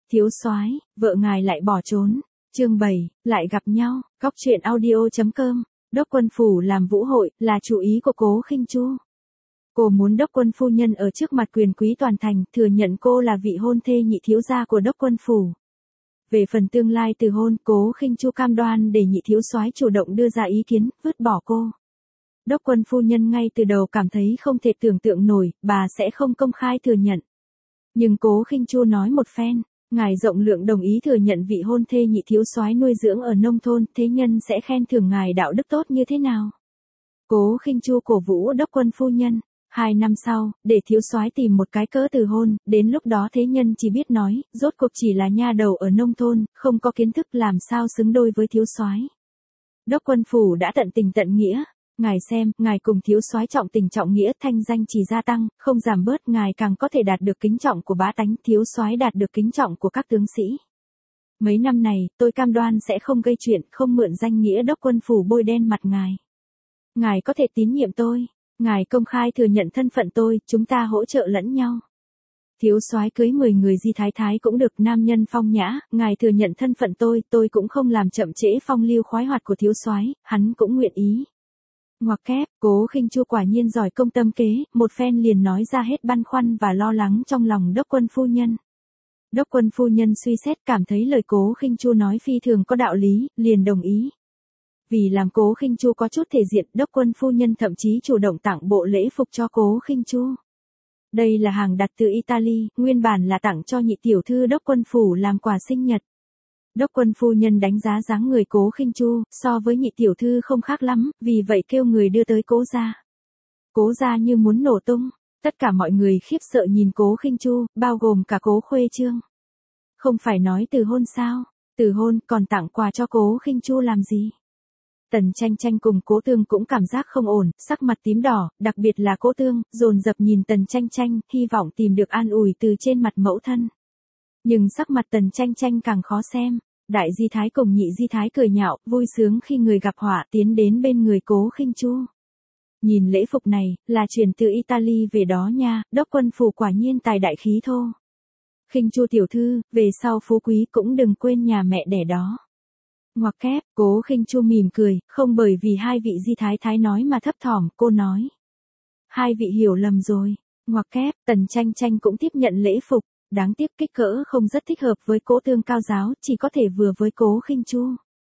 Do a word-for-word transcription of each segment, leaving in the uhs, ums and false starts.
Thiếu soái, vợ ngài lại bỏ trốn. Chương bảy, lại gặp nhau. Góc truyện audio chấm com. Đốc quân phủ làm vũ hội, là chủ ý của Cố Khinh Chu. Cô muốn đốc quân phu nhân ở trước mặt quyền quý toàn thành, thừa nhận cô là vị hôn thê nhị thiếu gia của đốc quân phủ. Về phần tương lai từ hôn, Cố Khinh Chu cam đoan để nhị thiếu soái chủ động đưa ra ý kiến, vứt bỏ cô. Đốc quân phu nhân ngay từ đầu cảm thấy không thể tưởng tượng nổi, bà sẽ không công khai thừa nhận. Nhưng Cố Khinh Chu nói một phen, ngài rộng lượng đồng ý thừa nhận vị hôn thê nhị thiếu soái nuôi dưỡng ở nông thôn, thế nhân sẽ khen thưởng ngài đạo đức tốt như thế nào. Cố Khinh Chu cổ vũ đốc quân phu nhân. Hai năm sau, để thiếu soái tìm một cái cớ từ hôn, đến lúc đó thế nhân chỉ biết nói, rốt cuộc chỉ là nha đầu ở nông thôn, không có kiến thức làm sao xứng đôi với thiếu soái. Đốc quân phủ đã tận tình tận nghĩa. Ngài xem, ngài cùng thiếu soái trọng tình trọng nghĩa, thanh danh chỉ gia tăng, không giảm bớt, ngài càng có thể đạt được kính trọng của bá tánh, thiếu soái đạt được kính trọng của các tướng sĩ. Mấy năm này, tôi cam đoan sẽ không gây chuyện, không mượn danh nghĩa đốc quân phủ bôi đen mặt ngài. Ngài có thể tín nhiệm tôi, ngài công khai thừa nhận thân phận tôi, chúng ta hỗ trợ lẫn nhau. Thiếu soái cưới mười người di thái thái cũng được, nam nhân phong nhã, ngài thừa nhận thân phận tôi, tôi cũng không làm chậm trễ phong lưu khoái hoạt của thiếu soái, hắn cũng nguyện ý. Ngoặc kép, Cố Khinh Chu quả nhiên giỏi công tâm kế, một phen liền nói ra hết băn khoăn và lo lắng trong lòng đốc quân phu nhân. Đốc quân phu nhân suy xét cảm thấy lời Cố Khinh Chu nói phi thường có đạo lý, liền đồng ý. Vì làm Cố Khinh Chu có chút thể diện, đốc quân phu nhân thậm chí chủ động tặng bộ lễ phục cho Cố Khinh Chu. Đây là hàng đặt từ Italy, nguyên bản là tặng cho nhị tiểu thư đốc quân phủ làm quà sinh nhật. Đốc quân phu nhân đánh giá dáng người Cố Khinh Chu, so với nhị tiểu thư không khác lắm, vì vậy kêu người đưa tới Cố gia. Cố gia như muốn nổ tung, tất cả mọi người khiếp sợ nhìn Cố Khinh Chu, bao gồm cả Cố Khuê Trương. Không phải nói từ hôn sao, từ hôn còn tặng quà cho Cố Khinh Chu làm gì? Tần Tranh Tranh cùng Cố Tương cũng cảm giác không ổn, sắc mặt tím đỏ, đặc biệt là Cố Tương, dồn dập nhìn Tần Tranh Tranh, hy vọng tìm được an ủi từ trên mặt mẫu thân. Nhưng sắc mặt Tần Tranh Tranh càng khó xem. Đại di thái cùng nhị di thái cười nhạo, vui sướng khi người gặp họa, tiến đến bên người Cố Khinh Chu. Nhìn lễ phục này, là chuyển từ Italy về đó nha, đốc quân phủ quả nhiên tài đại khí thô. Khinh Chu tiểu thư, về sau phú quý cũng đừng quên nhà mẹ đẻ đó. Ngoặc kép, Cố Khinh Chu mỉm cười, không bởi vì hai vị di thái thái nói mà thấp thỏm, cô nói. Hai vị hiểu lầm rồi. Ngoặc kép, Tần Tranh Tranh cũng tiếp nhận lễ phục. Đáng tiếc kích cỡ không rất thích hợp với Cố Tương cao giáo, chỉ có thể vừa với Cố Khinh Chu.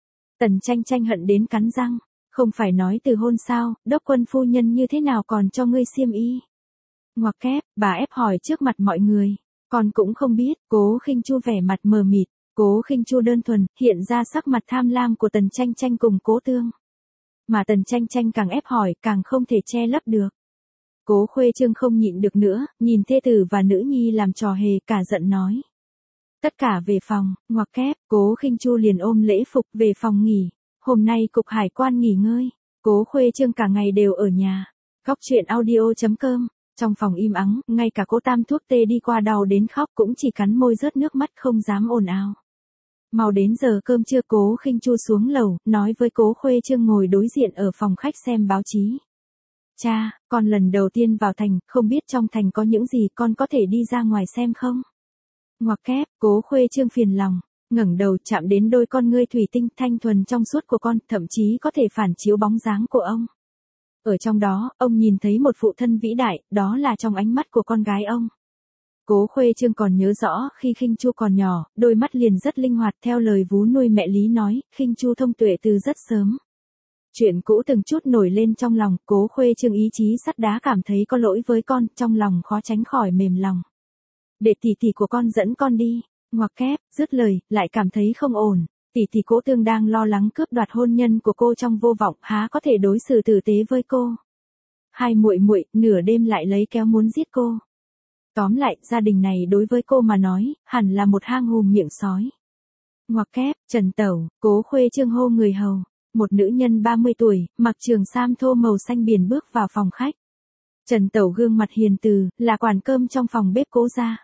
Tần Tranh Tranh hận đến cắn răng, không phải nói từ hôn sao, đốc quân phu nhân như thế nào còn cho ngươi xiêm y. Ngoặc kép, bà ép hỏi trước mặt mọi người, con cũng không biết, Cố Khinh Chu vẻ mặt mờ mịt, Cố Khinh Chu đơn thuần, hiện ra sắc mặt tham lam của Tần Tranh Tranh cùng Cố Tương. Mà Tần Tranh Tranh càng ép hỏi, càng không thể che lấp được. Cố Khuê Trương không nhịn được nữa, nhìn thê tử và nữ nhi làm trò hề, cả giận nói. Tất cả về phòng, ngoặc kép, Cố Khinh Chu liền ôm lễ phục về phòng nghỉ. Hôm nay cục hải quan nghỉ ngơi, Cố Khuê Trương cả ngày đều ở nhà. Góc truyện audio chấm com, trong phòng im ắng, ngay cả Cố Tam thuốc tê đi qua đau đến khóc cũng chỉ cắn môi rớt nước mắt không dám ồn ào. Mau đến giờ cơm trưa, Cố Khinh Chu xuống lầu, nói với Cố Khuê Trương ngồi đối diện ở phòng khách xem báo chí. Cha, con lần đầu tiên vào thành, không biết trong thành có những gì, con có thể đi ra ngoài xem không? Ngoặc kép, Cố Khuê Trương phiền lòng, ngẩng đầu chạm đến đôi con ngươi thủy tinh thanh thuần trong suốt của con, thậm chí có thể phản chiếu bóng dáng của ông. Ở trong đó, ông nhìn thấy một phụ thân vĩ đại, đó là trong ánh mắt của con gái ông. Cố Khuê Trương còn nhớ rõ, khi Khinh Chu còn nhỏ, đôi mắt liền rất linh hoạt, theo lời vú nuôi mẹ Lý nói, Khinh Chu thông tuệ từ rất sớm. Chuyện cũ từng chút nổi lên trong lòng, Cố Khuê Trương ý chí sắt đá cảm thấy có lỗi với con, trong lòng khó tránh khỏi mềm lòng. Để tỷ tỷ của con dẫn con đi, ngoặc kép, dứt lời, lại cảm thấy không ổn, tỷ tỷ Cố Tương đang lo lắng cướp đoạt hôn nhân của cô trong vô vọng, há có thể đối xử tử tế với cô. Hai muội muội nửa đêm lại lấy kéo muốn giết cô. Tóm lại, gia đình này đối với cô mà nói, hẳn là một hang hùm miệng sói. Ngoặc kép, Trần Tẩu, Cố Khuê Trương hô người hầu. Một nữ nhân ba mươi tuổi, mặc trường sam thô màu xanh biển bước vào phòng khách. Trần Tẩu gương mặt hiền từ, là quản cơm trong phòng bếp Cố gia.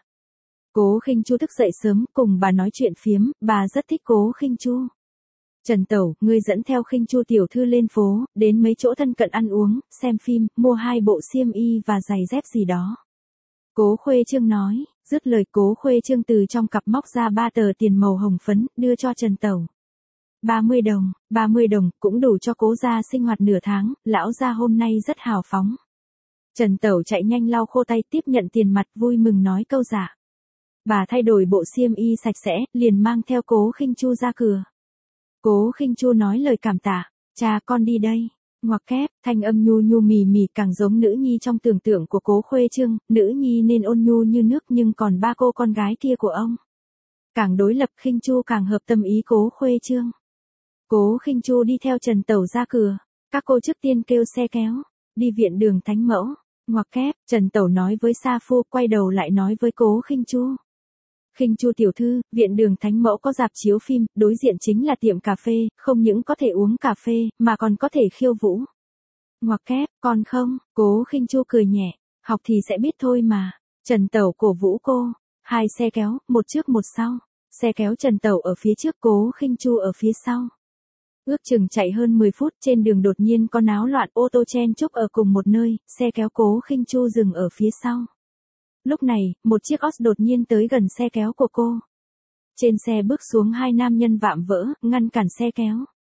Cố Khinh Chu thức dậy sớm, cùng bà nói chuyện phiếm, bà rất thích Cố Khinh Chu. Trần Tẩu, ngươi dẫn theo Khinh Chu tiểu thư lên phố, đến mấy chỗ thân cận ăn uống, xem phim, mua hai bộ xiêm y và giày dép gì đó. Cố Khuê Trương nói, dứt lời Cố Khuê Trương từ trong cặp móc ra ba tờ tiền màu hồng phấn, đưa cho Trần Tẩu. ba mươi đồng, ba mươi đồng, cũng đủ cho Cố gia sinh hoạt nửa tháng, lão gia hôm nay rất hào phóng. Trần Tẩu chạy nhanh lau khô tay tiếp nhận tiền mặt vui mừng nói câu dạ. Bà thay đổi bộ xiêm y sạch sẽ, liền mang theo Cố Khinh Chu ra cửa. Cố Khinh Chu nói lời cảm tạ, cha con đi đây. Ngoặc kép, thanh âm nhu nhu mì mì càng giống nữ nhi trong tưởng tượng của Cố Khuê Trương, nữ nhi nên ôn nhu như nước nhưng còn ba cô con gái kia của ông. Càng đối lập Khinh Chu càng hợp tâm ý Cố Khuê Trương. Cố Khinh Chu đi theo Trần Tẩu ra cửa, các cô trước tiên kêu xe kéo, đi viện Đường Thánh Mẫu. Ngoặc kép, Trần Tẩu nói với Sa Phu, quay đầu lại nói với Cố Khinh Chu. Khinh Chu tiểu thư, viện Đường Thánh Mẫu có rạp chiếu phim, đối diện chính là tiệm cà phê, không những có thể uống cà phê, mà còn có thể khiêu vũ. Ngoặc kép, còn không, Cố Khinh Chu cười nhẹ, học thì sẽ biết thôi mà. Trần Tẩu cổ vũ cô, hai xe kéo, một trước một sau, xe kéo Trần Tẩu ở phía trước, Cố Khinh Chu ở phía sau. Ước chừng chạy hơn mười phút, trên đường đột nhiên có náo loạn, ô tô chen chúc ở cùng một nơi, xe kéo Cố Khinh Chu dừng ở phía sau. Lúc này, một chiếc Ox đột nhiên tới gần xe kéo của cô. Trên xe bước xuống hai nam nhân vạm vỡ, ngăn cản xe kéo.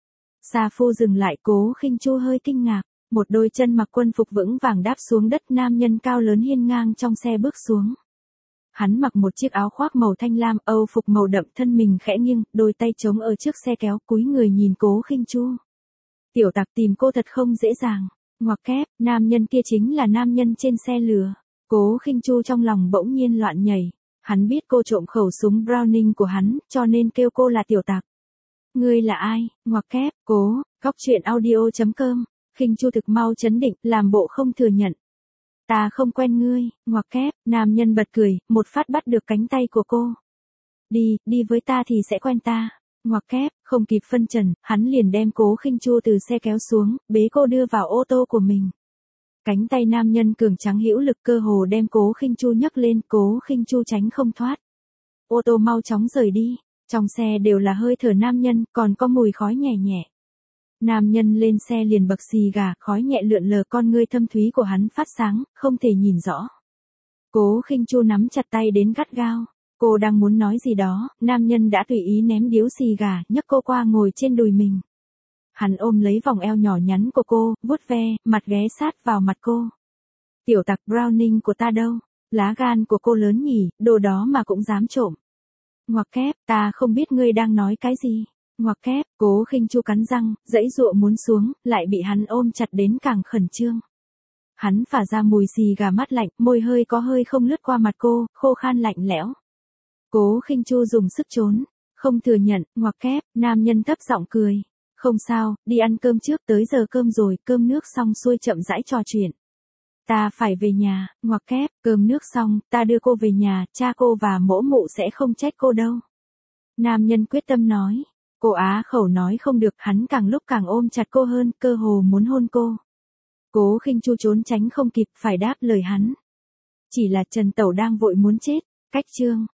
Sa Phu dừng lại, Cố Khinh Chu hơi kinh ngạc, một đôi chân mặc quân phục vững vàng đáp xuống đất, nam nhân cao lớn hiên ngang trong xe bước xuống. Hắn mặc một chiếc áo khoác màu thanh lam, âu phục màu đậm, thân mình khẽ nghiêng, đôi tay chống ở trước xe kéo, cúi người nhìn Cố Khinh Chu. Tiểu tặc tìm cô thật không dễ dàng. Ngoặc kép, nam nhân kia chính là nam nhân trên xe lừa. Cố Khinh Chu trong lòng bỗng nhiên loạn nhảy, hắn biết cô trộm khẩu súng Browning của hắn, cho nên kêu cô là tiểu tặc. Ngươi là ai? Ngoặc kép, Cố, góc truyện audio chấm com. Khinh Chu thực mau chấn định, làm bộ không thừa nhận. Ta không quen ngươi. Ngoặc kép, nam nhân bật cười, một phát bắt được cánh tay của cô. Đi, đi với ta thì sẽ quen ta. Ngoặc kép, không kịp phân trần, hắn liền đem Cố Khinh Chu từ xe kéo xuống, bế cô đưa vào ô tô của mình. Cánh tay nam nhân cường tráng hữu lực cơ hồ đem Cố Khinh Chu nhấc lên, Cố Khinh Chu tránh không thoát. Ô tô mau chóng rời đi, trong xe đều là hơi thở nam nhân, còn có mùi khói nhẹ nhẹ. Nam nhân lên xe liền bật xì gà, khói nhẹ lượn lờ, con ngươi thâm thúy của hắn phát sáng, không thể nhìn rõ. Cố Khinh Chu nắm chặt tay đến gắt gao, cô đang muốn nói gì đó, nam nhân đã tùy ý ném điếu xì gà, nhấc cô qua ngồi trên đùi mình. Hắn ôm lấy vòng eo nhỏ nhắn của cô, vuốt ve, mặt ghé sát vào mặt cô. Tiểu tặc, Browning của ta đâu? Lá gan của cô lớn nhỉ, đồ đó mà cũng dám trộm. Ngoặc kép, ta không biết ngươi đang nói cái gì. Ngoặc kép, Cố Khinh Chu cắn răng, giãy giụa muốn xuống, lại bị hắn ôm chặt đến càng khẩn trương. Hắn phả ra mùi xì gà mát lạnh, môi hơi có hơi không lướt qua mặt cô, khô khan lạnh lẽo. Cố Khinh Chu dùng sức trốn, không thừa nhận. Ngoặc kép, nam nhân thấp giọng cười. Không sao, đi ăn cơm trước, tới giờ cơm rồi, cơm nước xong xuôi chậm rãi trò chuyện. Ta phải về nhà. Ngoặc kép, cơm nước xong, ta đưa cô về nhà, cha cô và mỗ mụ sẽ không trách cô đâu. Nam nhân quyết tâm nói. Cô á khẩu nói không được, hắn càng lúc càng ôm chặt cô hơn, cơ hồ muốn hôn cô. Cố Khinh Chu trốn tránh không kịp, phải đáp lời hắn. Chỉ là Trần Tẩu đang vội muốn chết. Cách chương